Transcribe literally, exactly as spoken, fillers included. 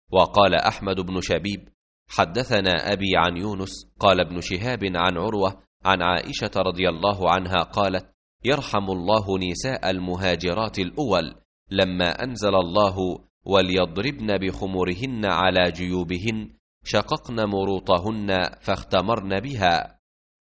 وقال أحمد بن شبيب حدثنا أبي عن يونس قال ابن شهاب عن عروة عن عائشة رضي الله عنها قالت يرحم الله نساء المهاجرات الأول لما أنزل الله وليضربن بخمرهن على جيوبهن شققن مروطهن فاختمرن بها،